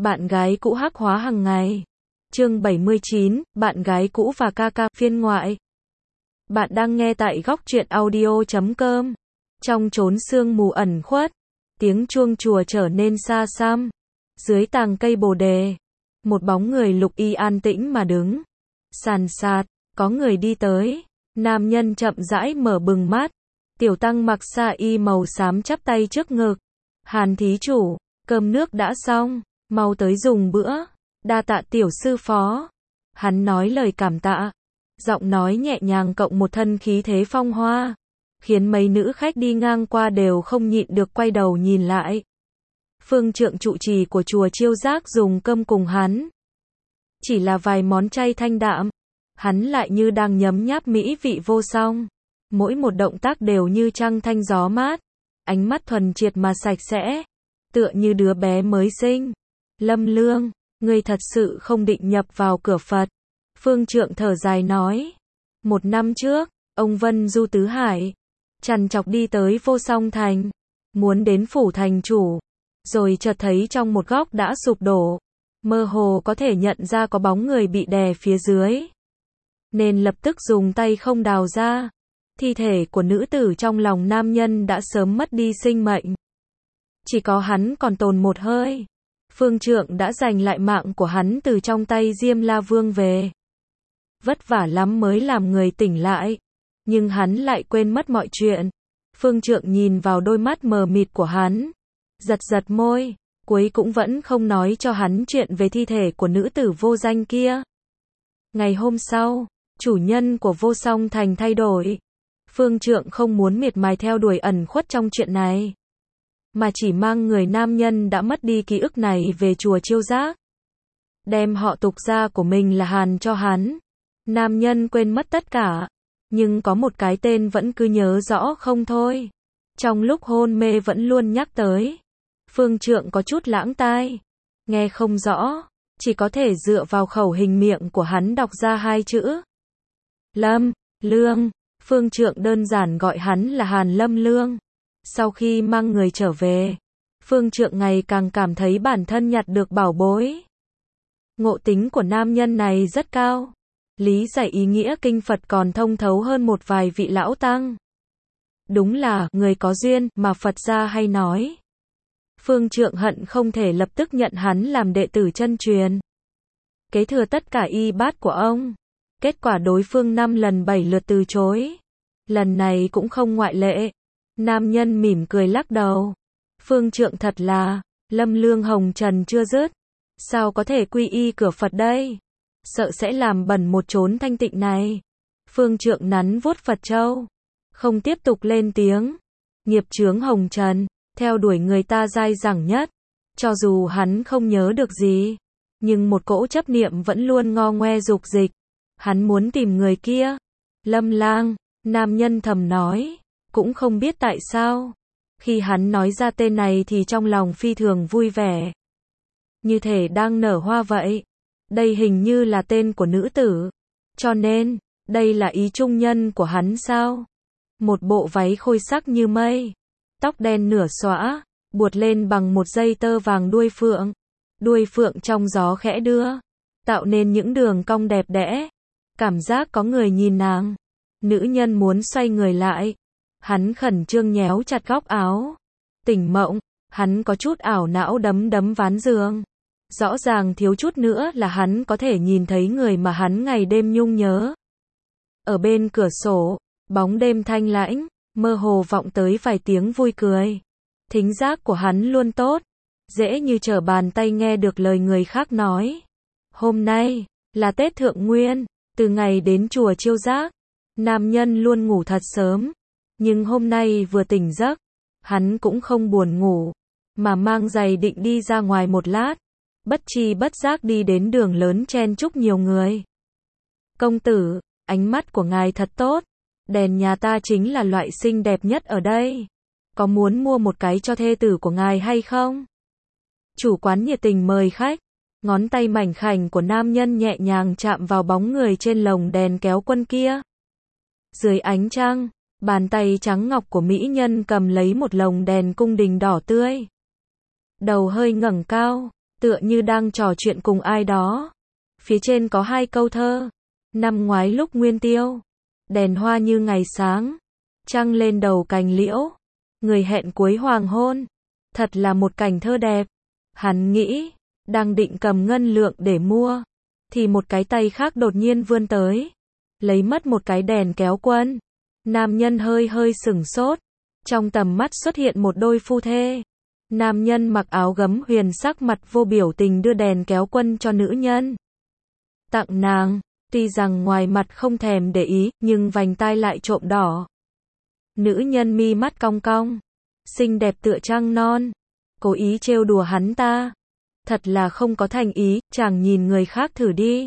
Bạn gái cũ hắc hóa hàng ngày. Chương 79, bạn gái cũ và ca ca, phiên ngoại. Bạn đang nghe tại góc truyện audio.com. Trong chốn sương mù ẩn khuất, tiếng chuông chùa trở nên xa xăm. Dưới tàng cây bồ đề, một bóng người lục y an tĩnh mà đứng. Sàn sạt, có người đi tới. Nam nhân chậm rãi mở bừng mắt. Tiểu tăng mặc sa y màu xám chắp tay trước ngực. Hàn thí chủ, cơm nước đã xong, mau tới dùng bữa. Đa tạ tiểu sư phó. Hắn nói lời cảm tạ. Giọng nói nhẹ nhàng cộng một thân khí thế phong hoa, khiến mấy nữ khách đi ngang qua đều không nhịn được quay đầu nhìn lại. Phương trượng trụ trì của chùa Chiêu Giác dùng cơm cùng hắn. Chỉ là vài món chay thanh đạm, hắn lại như đang nhấm nháp mỹ vị vô song. Mỗi một động tác đều như trăng thanh gió mát, ánh mắt thuần triệt mà sạch sẽ, tựa như đứa bé mới sinh. Lâm Lương, ngươi thật sự không định nhập vào cửa Phật. Phương trượng thở dài nói. 1 năm trước, ông Vân Du tứ hải, trằn trọc đi tới Vô Song Thành, muốn đến phủ thành chủ, rồi chợt thấy trong một góc đã sụp đổ, mơ hồ có thể nhận ra có bóng người bị đè phía dưới, nên lập tức dùng tay không đào ra. Thi thể của nữ tử trong lòng nam nhân đã sớm mất đi sinh mệnh, chỉ có hắn còn tồn một hơi. Phương trượng đã giành lại mạng của hắn từ trong tay Diêm La Vương về. Vất vả lắm mới làm người tỉnh lại, nhưng hắn lại quên mất mọi chuyện. Phương trượng nhìn vào đôi mắt mờ mịt của hắn, giật giật môi, cuối cũng vẫn không nói cho hắn chuyện về thi thể của nữ tử vô danh kia. Ngày hôm sau, chủ nhân của Vô Song Thành thay đổi. Phương trượng không muốn miệt mài theo đuổi ẩn khuất trong chuyện này, mà chỉ mang người nam nhân đã mất đi ký ức này về chùa Chiêu Giác, đem họ tục gia của mình là Hàn cho hắn. Nam nhân quên mất tất cả, nhưng có một cái tên vẫn cứ nhớ rõ không thôi. Trong lúc hôn mê vẫn luôn nhắc tới. Phương trượng có chút lãng tai, nghe không rõ, chỉ có thể dựa vào khẩu hình miệng của hắn đọc ra 2 chữ. Lâm Lương. Phương trượng đơn giản gọi hắn là Hàn Lâm Lương. Sau khi mang người trở về, Phương trượng ngày càng cảm thấy bản thân nhặt được bảo bối. Ngộ tính của nam nhân này rất cao, lý giải ý nghĩa kinh Phật còn thông thấu hơn một vài vị lão tăng. Đúng là người có duyên mà Phật gia hay nói. Phương trượng hận không thể lập tức nhận hắn làm đệ tử chân truyền, kế thừa tất cả y bát của ông. Kết quả đối phương 5 lần 7 lượt từ chối, lần này cũng không ngoại lệ. Nam nhân mỉm cười lắc đầu. Phương trượng thật là, Lâm Lương hồng trần chưa dứt, sao có thể quy y cửa Phật đây? Sợ sẽ làm bẩn một chốn thanh tịnh này. Phương trượng nắn vuốt Phật châu, không tiếp tục lên tiếng. Nghiệp chướng hồng trần, theo đuổi người ta dai dẳng nhất. Cho dù hắn không nhớ được gì, nhưng một cỗ chấp niệm vẫn luôn ngo ngoe dục dịch. Hắn muốn tìm người kia. Lâm Lang, nam nhân thầm nói, cũng không biết tại sao. Khi hắn nói ra tên này thì trong lòng phi thường vui vẻ, như thể đang nở hoa vậy. Đây hình như là tên của nữ tử, cho nên, đây là ý trung nhân của hắn sao? Một bộ váy khôi sắc như mây, tóc đen nửa xõa, buột lên bằng một dây tơ vàng đuôi phượng. Đuôi phượng trong gió khẽ đưa, tạo nên những đường cong đẹp đẽ. Cảm giác có người nhìn nàng. Nữ nhân muốn xoay người lại. Hắn khẩn trương nhéo chặt góc áo. Tỉnh mộng, hắn có chút ảo não đấm đấm ván giường. Rõ ràng thiếu chút nữa là hắn có thể nhìn thấy người mà hắn ngày đêm nhung nhớ. Ở bên cửa sổ, bóng đêm thanh lãnh, mơ hồ vọng tới vài tiếng vui cười. Thính giác của hắn luôn tốt, dễ như trở bàn tay nghe được lời người khác nói. Hôm nay là Tết Thượng Nguyên, từ ngày đến chùa Chiêu Giác, nam nhân luôn ngủ thật sớm, nhưng hôm nay vừa tỉnh giấc, hắn cũng không buồn ngủ, mà mang giày định đi ra ngoài một lát. Bất tri bất giác đi đến đường lớn chen chúc nhiều người. Công tử, ánh mắt của ngài thật tốt, đèn nhà ta chính là loại xinh đẹp nhất ở đây. Có muốn mua một cái cho thê tử của ngài hay không? Chủ quán nhiệt tình mời khách. Ngón tay mảnh khảnh của nam nhân nhẹ nhàng chạm vào bóng người trên lồng đèn kéo quân kia. Dưới ánh trăng, bàn tay trắng ngọc của mỹ nhân cầm lấy một lồng đèn cung đình đỏ tươi. Đầu hơi ngẩng cao, tựa như đang trò chuyện cùng ai đó. Phía trên có 2 câu thơ. Năm ngoái lúc Nguyên Tiêu, đèn hoa như ngày sáng, trăng lên đầu cành liễu, người hẹn cuối hoàng hôn. Thật là một cảnh thơ đẹp. Hắn nghĩ, đang định cầm ngân lượng để mua, thì một cái tay khác đột nhiên vươn tới, lấy mất một cái đèn kéo quân. Nam nhân hơi hơi sửng sốt, trong tầm mắt xuất hiện một đôi phu thê. Nam nhân mặc áo gấm huyền sắc mặt vô biểu tình đưa đèn kéo quân cho nữ nhân. Tặng nàng, tuy rằng ngoài mặt không thèm để ý, nhưng vành tai lại trộm đỏ. Nữ nhân mi mắt cong cong, xinh đẹp tựa trăng non, cố ý trêu đùa hắn ta. Thật là không có thành ý, chàng nhìn người khác thử đi.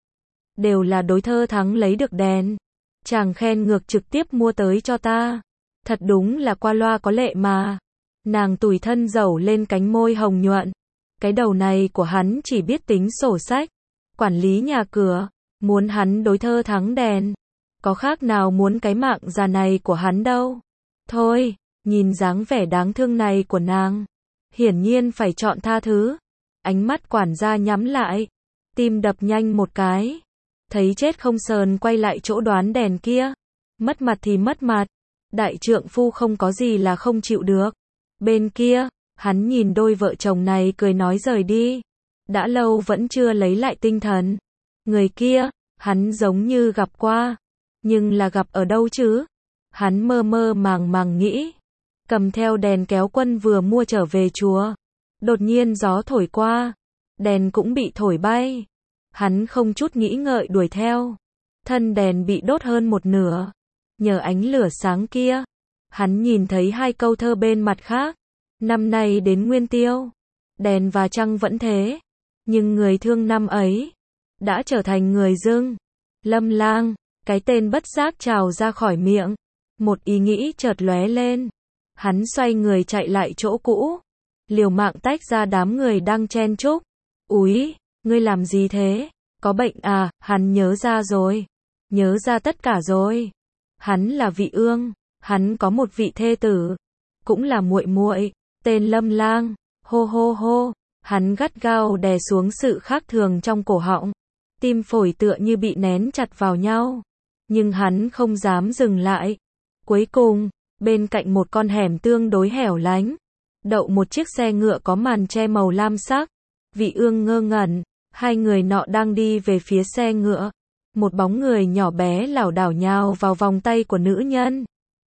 Đều là đối thơ thắng lấy được đèn. Chàng khen ngược trực tiếp mua tới cho ta. Thật đúng là qua loa có lệ mà. Nàng tủi thân dẩu lên cánh môi hồng nhuận. Cái đầu này của hắn chỉ biết tính sổ sách, quản lý nhà cửa, muốn hắn đối thơ thắng đèn. Có khác nào muốn cái mạng già này của hắn đâu. Thôi, nhìn dáng vẻ đáng thương này của nàng, hiển nhiên phải chọn tha thứ. Ánh mắt quản gia nhắm lại, tim đập nhanh một cái. Thấy chết không sờn quay lại chỗ đoán đèn kia. Mất mặt thì mất mặt, đại trượng phu không có gì là không chịu được. Bên kia, hắn nhìn đôi vợ chồng này cười nói rời đi. Đã lâu vẫn chưa lấy lại tinh thần. Người kia, hắn giống như gặp qua, nhưng là gặp ở đâu chứ? Hắn mơ mơ màng màng nghĩ. Cầm theo đèn kéo quân vừa mua trở về chùa. Đột nhiên gió thổi qua, đèn cũng bị thổi bay. Hắn không chút nghĩ ngợi đuổi theo. Thân đèn bị đốt hơn một nửa. Nhờ ánh lửa sáng kia, hắn nhìn thấy 2 câu thơ bên mặt khác. Năm nay đến Nguyên Tiêu, đèn và trăng vẫn thế, nhưng người thương năm ấy đã trở thành người dưng. Lâm Lang, cái tên bất giác trào ra khỏi miệng. Một ý nghĩ chợt lóe lên. Hắn xoay người chạy lại chỗ cũ, liều mạng tách ra đám người đang chen chúc. Úi, ngươi làm gì thế? Có bệnh à? Hắn nhớ ra rồi. Nhớ ra tất cả rồi. Hắn là Vị Ương, hắn có một vị thê tử, cũng là muội muội, tên Lâm Lang. Hô hô hô, hắn gắt gao đè xuống sự khác thường trong cổ họng. Tim phổi tựa như bị nén chặt vào nhau, nhưng hắn không dám dừng lại. Cuối cùng, bên cạnh một con hẻm tương đối hẻo lánh, đậu một chiếc xe ngựa có màn che màu lam sắc. Vị Ương ngơ ngẩn, 2 người nọ đang đi về phía xe ngựa. Một bóng người nhỏ bé lảo đảo nhào vào vòng tay của nữ nhân.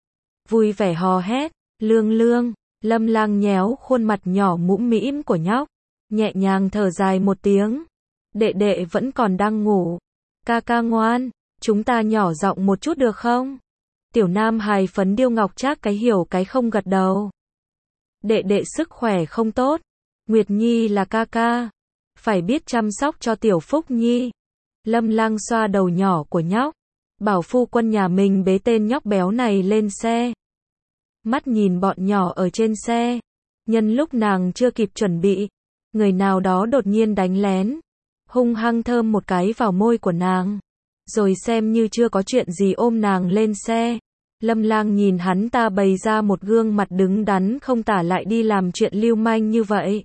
Vui vẻ hò hét, Lương Lương. Lâm Lang nhéo khuôn mặt nhỏ mũm mĩm của nhóc, nhẹ nhàng thở dài một tiếng. Đệ đệ vẫn còn đang ngủ. Ca ca ngoan, chúng ta nhỏ giọng một chút được không? Tiểu Nam hài phấn điêu ngọc trác cái hiểu cái không gật đầu. Đệ đệ sức khỏe không tốt. Nguyệt Nhi là ca ca, phải biết chăm sóc cho Tiểu Phúc Nhi. Lâm Lang xoa đầu nhỏ của nhóc, bảo phu quân nhà mình bế tên nhóc béo này lên xe. Mắt nhìn bọn nhỏ ở trên xe. Nhân lúc nàng chưa kịp chuẩn bị, người nào đó đột nhiên đánh lén, hung hăng thơm một cái vào môi của nàng, rồi xem như chưa có chuyện gì ôm nàng lên xe. Lâm Lang nhìn hắn ta bày ra một gương mặt đứng đắn không tả lại đi làm chuyện lưu manh như vậy.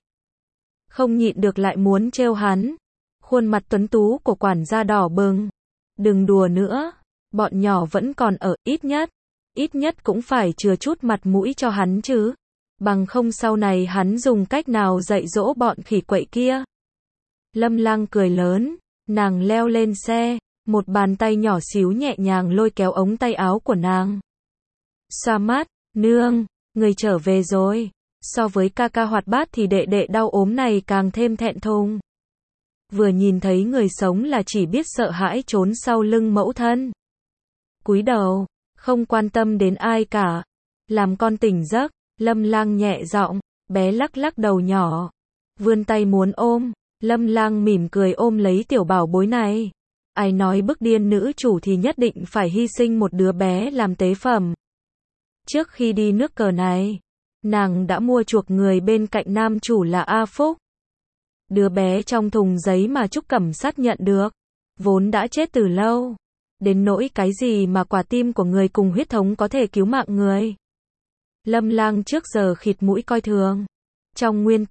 Không nhịn được lại muốn trêu hắn. Khuôn mặt tuấn tú của quản gia đỏ bừng. Đừng đùa nữa, bọn nhỏ vẫn còn ở, ít nhất cũng phải chừa chút mặt mũi cho hắn chứ. Bằng không sau này hắn dùng cách nào dạy dỗ bọn khỉ quậy kia. Lâm Lang cười lớn, nàng leo lên xe, một bàn tay nhỏ xíu nhẹ nhàng lôi kéo ống tay áo của nàng. Xoa mắt, nương, người trở về rồi. So với ca ca hoạt bát thì đệ đệ đau ốm này càng thêm thẹn thùng. Vừa nhìn thấy người sống là chỉ biết sợ hãi trốn sau lưng mẫu thân. Cúi đầu, không quan tâm đến ai cả. Làm con tỉnh giấc, Lâm Lang nhẹ giọng, bé lắc lắc đầu nhỏ, vươn tay muốn ôm. Lâm Lang mỉm cười ôm lấy tiểu bảo bối này. Ai nói bức điên nữ chủ thì nhất định phải hy sinh một đứa bé làm tế phẩm. Trước khi đi nước cờ này, nàng đã mua chuộc người bên cạnh nam chủ là A Phúc. Đứa bé trong thùng giấy mà Trúc Cẩm Sát nhận được, vốn đã chết từ lâu. Đến nỗi cái gì mà quả tim của người cùng huyết thống có thể cứu mạng người. Lâm Lang trước giờ khịt mũi coi thường. Trong nguyên tắc,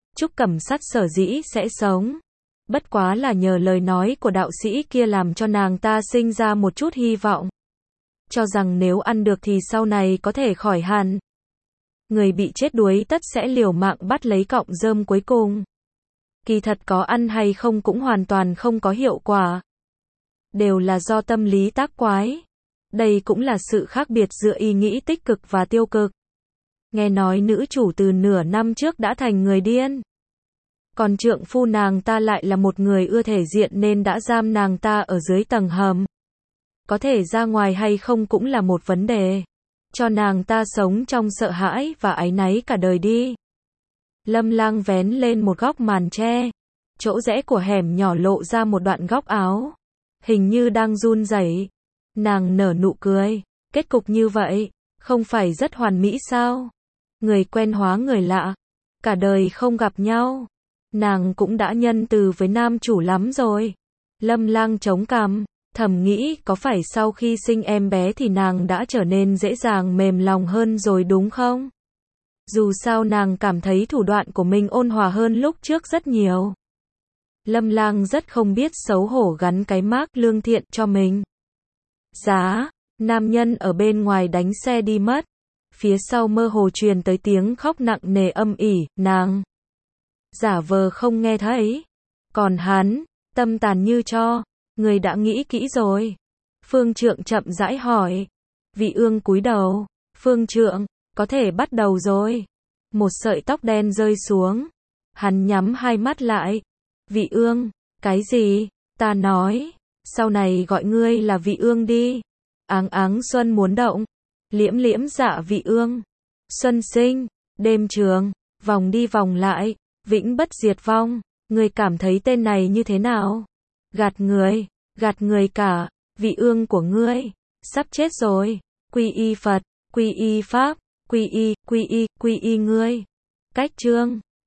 Trúc Cẩm Sắt sở dĩ sẽ sống, bất quá là nhờ lời nói của đạo sĩ kia làm cho nàng ta sinh ra một chút hy vọng. Cho rằng nếu ăn được thì sau này có thể khỏi hẳn. Người bị chết đuối tất sẽ liều mạng bắt lấy cọng rơm cuối cùng. Kỳ thật có ăn hay không cũng hoàn toàn không có hiệu quả. Đều là do tâm lý tác quái. Đây cũng là sự khác biệt giữa ý nghĩ tích cực và tiêu cực. Nghe nói nữ chủ từ nửa năm trước đã thành người điên. Còn trượng phu nàng ta lại là một người ưa thể diện nên đã giam nàng ta ở dưới tầng hầm. Có thể ra ngoài hay không cũng là một vấn đề. Cho nàng ta sống trong sợ hãi và áy náy cả đời đi. Lâm Lang vén lên một góc màn tre. Chỗ rẽ của hẻm nhỏ lộ ra một đoạn góc áo. Hình như đang run rẩy. Nàng nở nụ cười. Kết cục như vậy, không phải rất hoàn mỹ sao? Người quen hóa người lạ. Cả đời không gặp nhau. Nàng cũng đã nhân từ với nam chủ lắm rồi. Lâm Lang chống cằm, thầm nghĩ có phải sau khi sinh em bé thì nàng đã trở nên dễ dàng mềm lòng hơn rồi đúng không? Dù sao nàng cảm thấy thủ đoạn của mình ôn hòa hơn lúc trước rất nhiều. Lâm Lang rất không biết xấu hổ gắn cái mác lương thiện cho mình. Giá, nam nhân ở bên ngoài đánh xe đi mất. Phía sau mơ hồ truyền tới tiếng khóc nặng nề âm ỉ, nàng giả vờ không nghe thấy. Còn hắn, tâm tàn như tro, người đã nghĩ kỹ rồi. Phương Trượng chậm rãi hỏi. Vị Ương cúi đầu. Phương Trượng, có thể bắt đầu rồi. Một sợi tóc đen rơi xuống. Hắn nhắm hai mắt lại. Vị Ương, cái gì? Ta nói, sau này gọi ngươi là Vị Ương đi. Áng áng xuân muốn động. Liễm liễm dạ Vị Ương. Xuân sinh, đêm trường, vòng đi vòng lại, vĩnh bất diệt vong. Ngươi cảm thấy tên này như thế nào? Gạt người cả. Vị Ương của ngươi sắp chết rồi. Quy y Phật, quy y Pháp, quy y ngươi. Cách chương